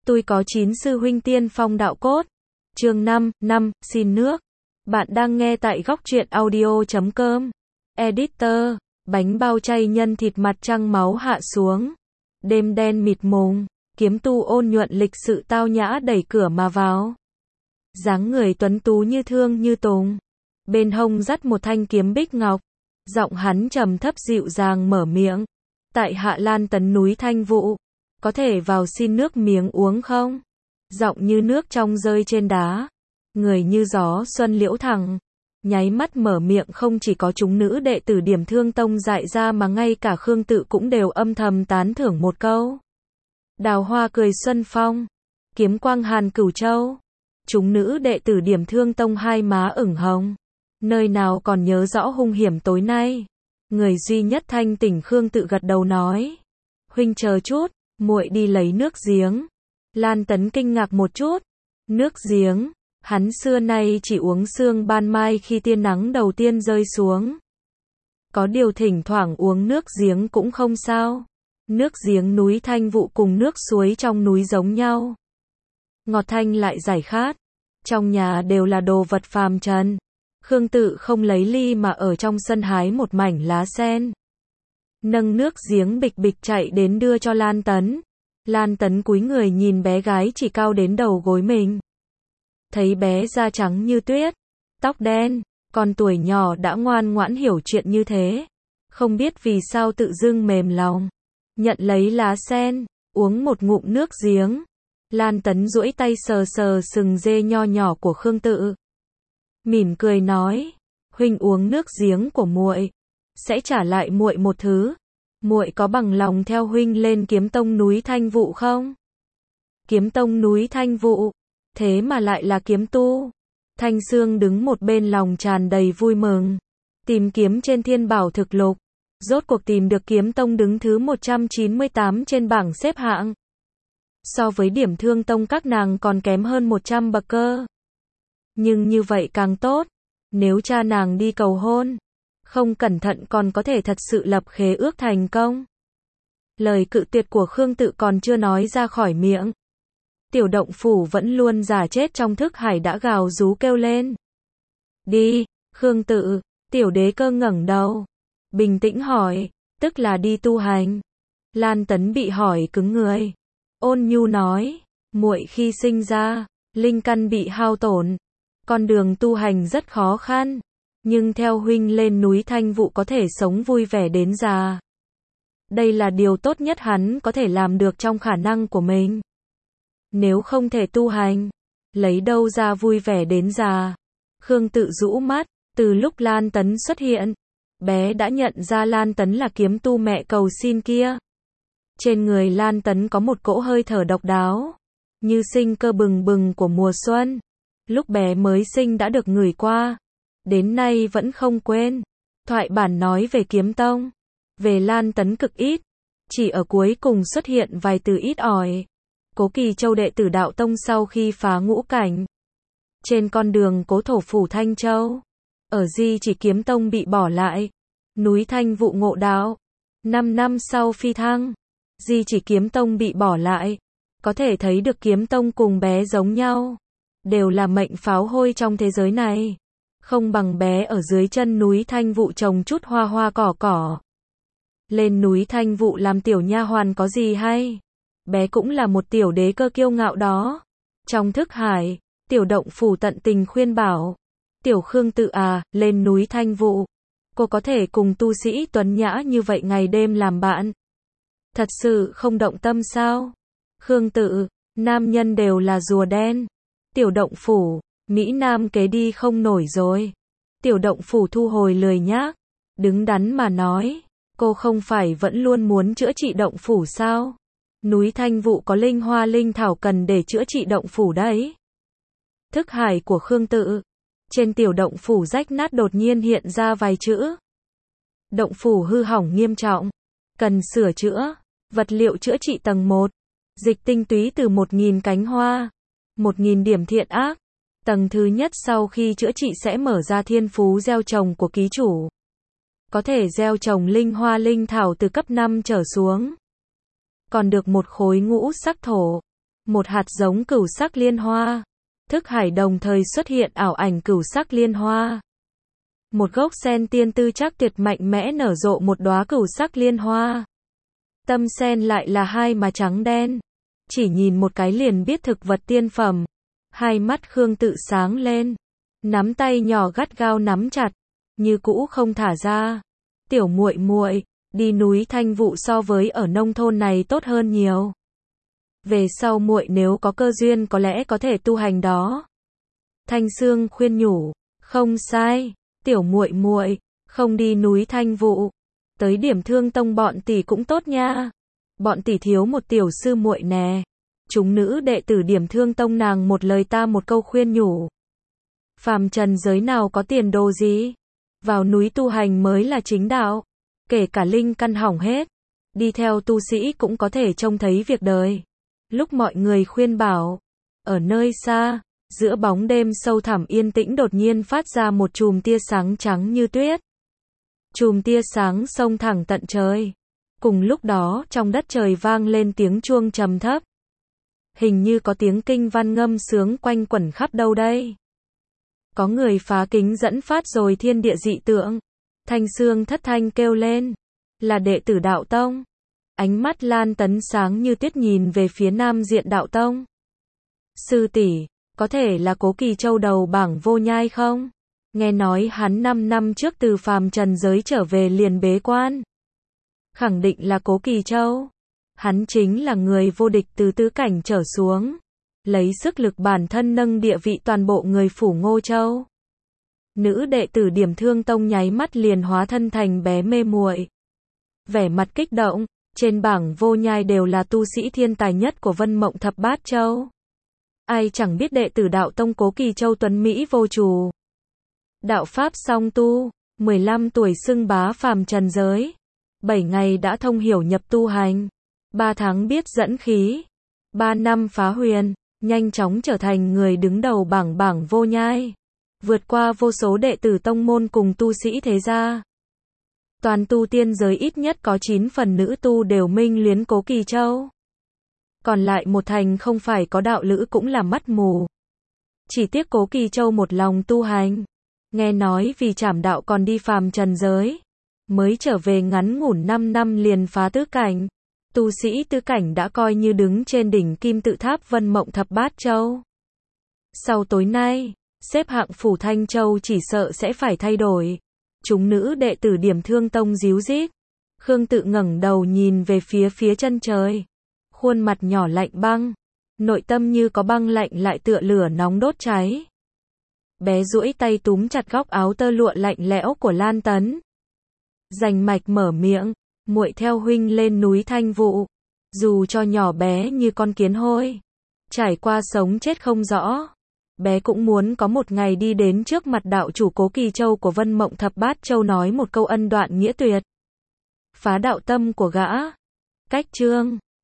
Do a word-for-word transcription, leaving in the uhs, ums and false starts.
Tôi có chín sư huynh tiên phong đạo cốt. Chương năm, năm, xin nước. Bạn đang nghe tại góc truyện audio chấm com. Editor, bánh bao chay nhân thịt mặt trăng máu hạ xuống. Đêm đen mịt mùng, kiếm tu ôn nhuận lịch sự tao nhã đẩy cửa mà vào. Dáng người tuấn tú như thương như tùng. Bên hông dắt một thanh kiếm bích ngọc. Giọng hắn trầm thấp dịu dàng mở miệng. Tại Hạ Lan Tấn núi Thanh Vụ. Có thể vào xin nước miếng uống không? Giọng như nước trong rơi trên đá. Người như gió xuân liễu thẳng. Nháy mắt mở miệng không chỉ có chúng nữ đệ tử Điểm Thương Tông dại ra mà ngay cả Khương Tự cũng đều âm thầm tán thưởng một câu. Đào hoa cười xuân phong. Kiếm quang hàn cửu châu. Chúng nữ đệ tử Điểm Thương Tông hai má ửng hồng. Nơi nào còn nhớ rõ hung hiểm tối nay. Người duy nhất thanh tỉnh Khương Tự gật đầu nói. Huynh chờ chút, muội đi lấy nước giếng. Lan Tấn kinh ngạc một chút. Nước giếng, hắn xưa nay chỉ uống sương ban mai khi tia nắng đầu tiên rơi xuống. Có điều thỉnh thoảng uống nước giếng cũng không sao. Nước giếng núi Thanh Vụ cùng nước suối trong núi giống nhau. Ngọt thanh lại giải khát. Trong nhà đều là đồ vật phàm trần. Khương Tự không lấy ly mà ở trong sân hái một mảnh lá sen. Nâng nước giếng bịch bịch chạy đến đưa cho Lan Tấn. Lan Tấn cúi người nhìn bé gái chỉ cao đến đầu gối mình. Thấy bé da trắng như tuyết, tóc đen, còn tuổi nhỏ đã ngoan ngoãn hiểu chuyện như thế. Không biết vì sao tự dưng mềm lòng. Nhận lấy lá sen, uống một ngụm nước giếng. Lan Tấn duỗi tay sờ sờ sừng dê nho nhỏ của Khương Tự. Mỉm cười nói, huynh uống nước giếng của muội, sẽ trả lại muội một thứ. Muội có bằng lòng theo huynh lên Kiếm Tông núi Thanh Vụ không? Kiếm Tông núi Thanh Vụ, thế mà lại là kiếm tu. Thanh Sương đứng một bên lòng tràn đầy vui mừng. Tìm kiếm trên Thiên Bảo Thực Lục, rốt cuộc tìm được Kiếm Tông đứng thứ một trăm chín mươi tám trên bảng xếp hạng. So với Điểm Thương Tông các nàng còn kém hơn một trăm bậc cơ. Nhưng như vậy càng tốt. Nếu cha nàng đi cầu hôn, không cẩn thận còn có thể thật sự lập khế ước thành công. Lời cự tuyệt của Khương Tự còn chưa nói ra khỏi miệng. Tiểu Động Phủ vẫn luôn giả chết trong thức hải đã gào rú kêu lên. Đi, Khương Tự. Tiểu Đế Cơ ngẩng đầu, bình tĩnh hỏi, tức là đi tu hành. Lan Tấn bị hỏi cứng người. Ôn nhu nói, muội khi sinh ra, linh căn bị hao tổn. Con đường tu hành rất khó khăn. Nhưng theo huynh lên núi Thanh Vụ có thể sống vui vẻ đến già. Đây là điều tốt nhất hắn có thể làm được trong khả năng của mình. Nếu không thể tu hành, lấy đâu ra vui vẻ đến già. Khương Tự rũ mắt, từ lúc Lan Tấn xuất hiện, bé đã nhận ra Lan Tấn là kiếm tu mẹ cầu xin kia. Trên người Lan Tấn có một cỗ hơi thở độc đáo, như sinh cơ bừng bừng của mùa xuân. Lúc bé mới sinh đã được ngửi qua, đến nay vẫn không quên. Thoại bản nói về Kiếm Tông, về Lan Tấn cực ít, chỉ ở cuối cùng xuất hiện vài từ ít ỏi. Cố Kỳ Châu đệ tử Đạo Tông sau khi phá ngũ cảnh, trên con đường cố thổ phủ Thanh Châu, ở Di Chỉ Kiếm Tông bị bỏ lại, núi Thanh Vụ ngộ đạo. Năm năm sau phi thăng, Di Chỉ Kiếm Tông bị bỏ lại. Có thể thấy được Kiếm Tông cùng bé giống nhau, đều là mệnh pháo hôi trong thế giới này. Không bằng bé ở dưới chân núi Thanh Vụ trồng chút hoa hoa cỏ cỏ. Lên núi Thanh Vụ làm tiểu nha hoàn có gì hay? Bé cũng là một tiểu đế cơ kiêu ngạo đó. Trong thức hải, Tiểu Động Phủ tận tình khuyên bảo. Tiểu Khương Tự à, lên núi Thanh Vụ. Cô có thể cùng tu sĩ tuấn nhã như vậy ngày đêm làm bạn. Thật sự không động tâm sao? Khương Tự, nam nhân đều là rùa đen. Tiểu Động Phủ, Mỹ Nam kế đi không nổi rồi. Tiểu Động Phủ thu hồi lười nhác, đứng đắn mà nói, cô không phải vẫn luôn muốn chữa trị Động Phủ sao? Núi Thanh Vụ có linh hoa linh thảo cần để chữa trị Động Phủ đấy. Thức hải của Khương Tự, trên Tiểu Động Phủ rách nát đột nhiên hiện ra vài chữ. Động Phủ hư hỏng nghiêm trọng, cần sửa chữa, vật liệu chữa trị tầng một, dịch tinh túy từ một nghìn cánh hoa, một nghìn điểm thiện ác. Tầng thứ nhất sau khi chữa trị sẽ mở ra thiên phú gieo trồng của ký chủ. Có thể gieo trồng linh hoa linh thảo từ cấp năm trở xuống. Còn được một khối ngũ sắc thổ, một hạt giống cửu sắc liên hoa. Thức hải đồng thời xuất hiện ảo ảnh cửu sắc liên hoa. Một gốc sen tiên tư chắc tuyệt mạnh mẽ nở rộ một đóa cửu sắc liên hoa. Tâm sen lại là hai má trắng đen. Chỉ nhìn một cái liền biết thực vật tiên phẩm. Hai mắt Khương Tự sáng lên. Nắm tay nhỏ gắt gao nắm chặt. Như cũ không thả ra. Tiểu muội muội, đi núi Thanh Vụ so với ở nông thôn này tốt hơn nhiều. Về sau muội nếu có cơ duyên có lẽ có thể tu hành đó. Thanh Sương khuyên nhủ, không sai, tiểu muội muội, không đi núi Thanh Vụ, tới Điểm Thương Tông bọn tỷ cũng tốt nha. Bọn tỷ thiếu một tiểu sư muội nè. Chúng nữ đệ tử Điểm Thương Tông nàng một lời ta một câu khuyên nhủ. Phàm trần giới nào có tiền đồ gì, vào núi tu hành mới là chính đạo. Kể cả linh căn hỏng hết, đi theo tu sĩ cũng có thể trông thấy việc đời. Lúc mọi người khuyên bảo, ở nơi xa, giữa bóng đêm sâu thẳm yên tĩnh đột nhiên phát ra một chùm tia sáng trắng như tuyết. Chùm tia sáng xông thẳng tận trời. Cùng lúc đó, trong đất trời vang lên tiếng chuông trầm thấp. Hình như có tiếng kinh văn ngâm sướng quanh quẩn khắp đâu đây. Có người phá kính dẫn phát rồi thiên địa dị tượng. Thanh Sương thất thanh kêu lên, là đệ tử Đạo Tông. Ánh mắt Lan Tấn sáng như tuyết nhìn về phía nam diện Đạo Tông. Sư tỷ, có thể là Cố Kỳ Châu đầu bảng Vô Nhai không? Nghe nói hắn năm năm trước từ phàm trần giới trở về liền bế quan. Khẳng định là Cố Kỳ Châu. Hắn chính là người vô địch từ tứ cảnh trở xuống. Lấy sức lực bản thân nâng địa vị toàn bộ người phủ Ngô Châu. Nữ đệ tử Điểm Thương Tông nháy mắt liền hóa thân thành bé mê muội. Vẻ mặt kích động, trên bảng Vô Nhai đều là tu sĩ thiên tài nhất của Vân Mộng Thập Bát Châu. Ai chẳng biết đệ tử Đạo Tông Cố Kỳ Châu tuấn Mỹ vô trù. Đạo Pháp song tu, mười lăm tuổi xưng bá phàm trần giới. bảy ngày đã thông hiểu nhập tu hành. ba tháng biết dẫn khí. ba năm phá huyền, nhanh chóng trở thành người đứng đầu bảng bảng Vô Nhai. Vượt qua vô số đệ tử tông môn cùng tu sĩ thế gia. Toàn tu tiên giới ít nhất có chín phần nữ tu đều minh luyến Cố Kỳ Châu. Còn lại một thành không phải có đạo lữ cũng là mắt mù. Chỉ tiếc Cố Kỳ Châu một lòng tu hành. Nghe nói vì trảm đạo còn đi phàm trần giới. Mới trở về ngắn ngủn năm năm liền phá tứ cảnh. Tu sĩ tứ cảnh đã coi như đứng trên đỉnh kim tự tháp Vân Mộng Thập Bát Châu. Sau tối nay, xếp hạng phủ Thanh Châu chỉ sợ sẽ phải thay đổi. Chúng nữ đệ tử Điểm Thương Tông díu dít. Khương Tự ngẩng đầu nhìn về phía phía chân trời. Khuôn mặt nhỏ lạnh băng. Nội tâm như có băng lạnh lại tựa lửa nóng đốt cháy. Bé duỗi tay túm chặt góc áo tơ lụa lạnh lẽo của Lan Tấn. Rành mạch mở miệng, muội theo huynh lên núi Thanh Vụ. Dù cho nhỏ bé như con kiến hôi, trải qua sống chết không rõ, bé cũng muốn có một ngày đi đến trước mặt đạo chủ Cố Kỳ Châu của Vân Mộng Thập Bát Châu nói một câu ân đoạn nghĩa tuyệt. Phá đạo tâm của gã. Cách chương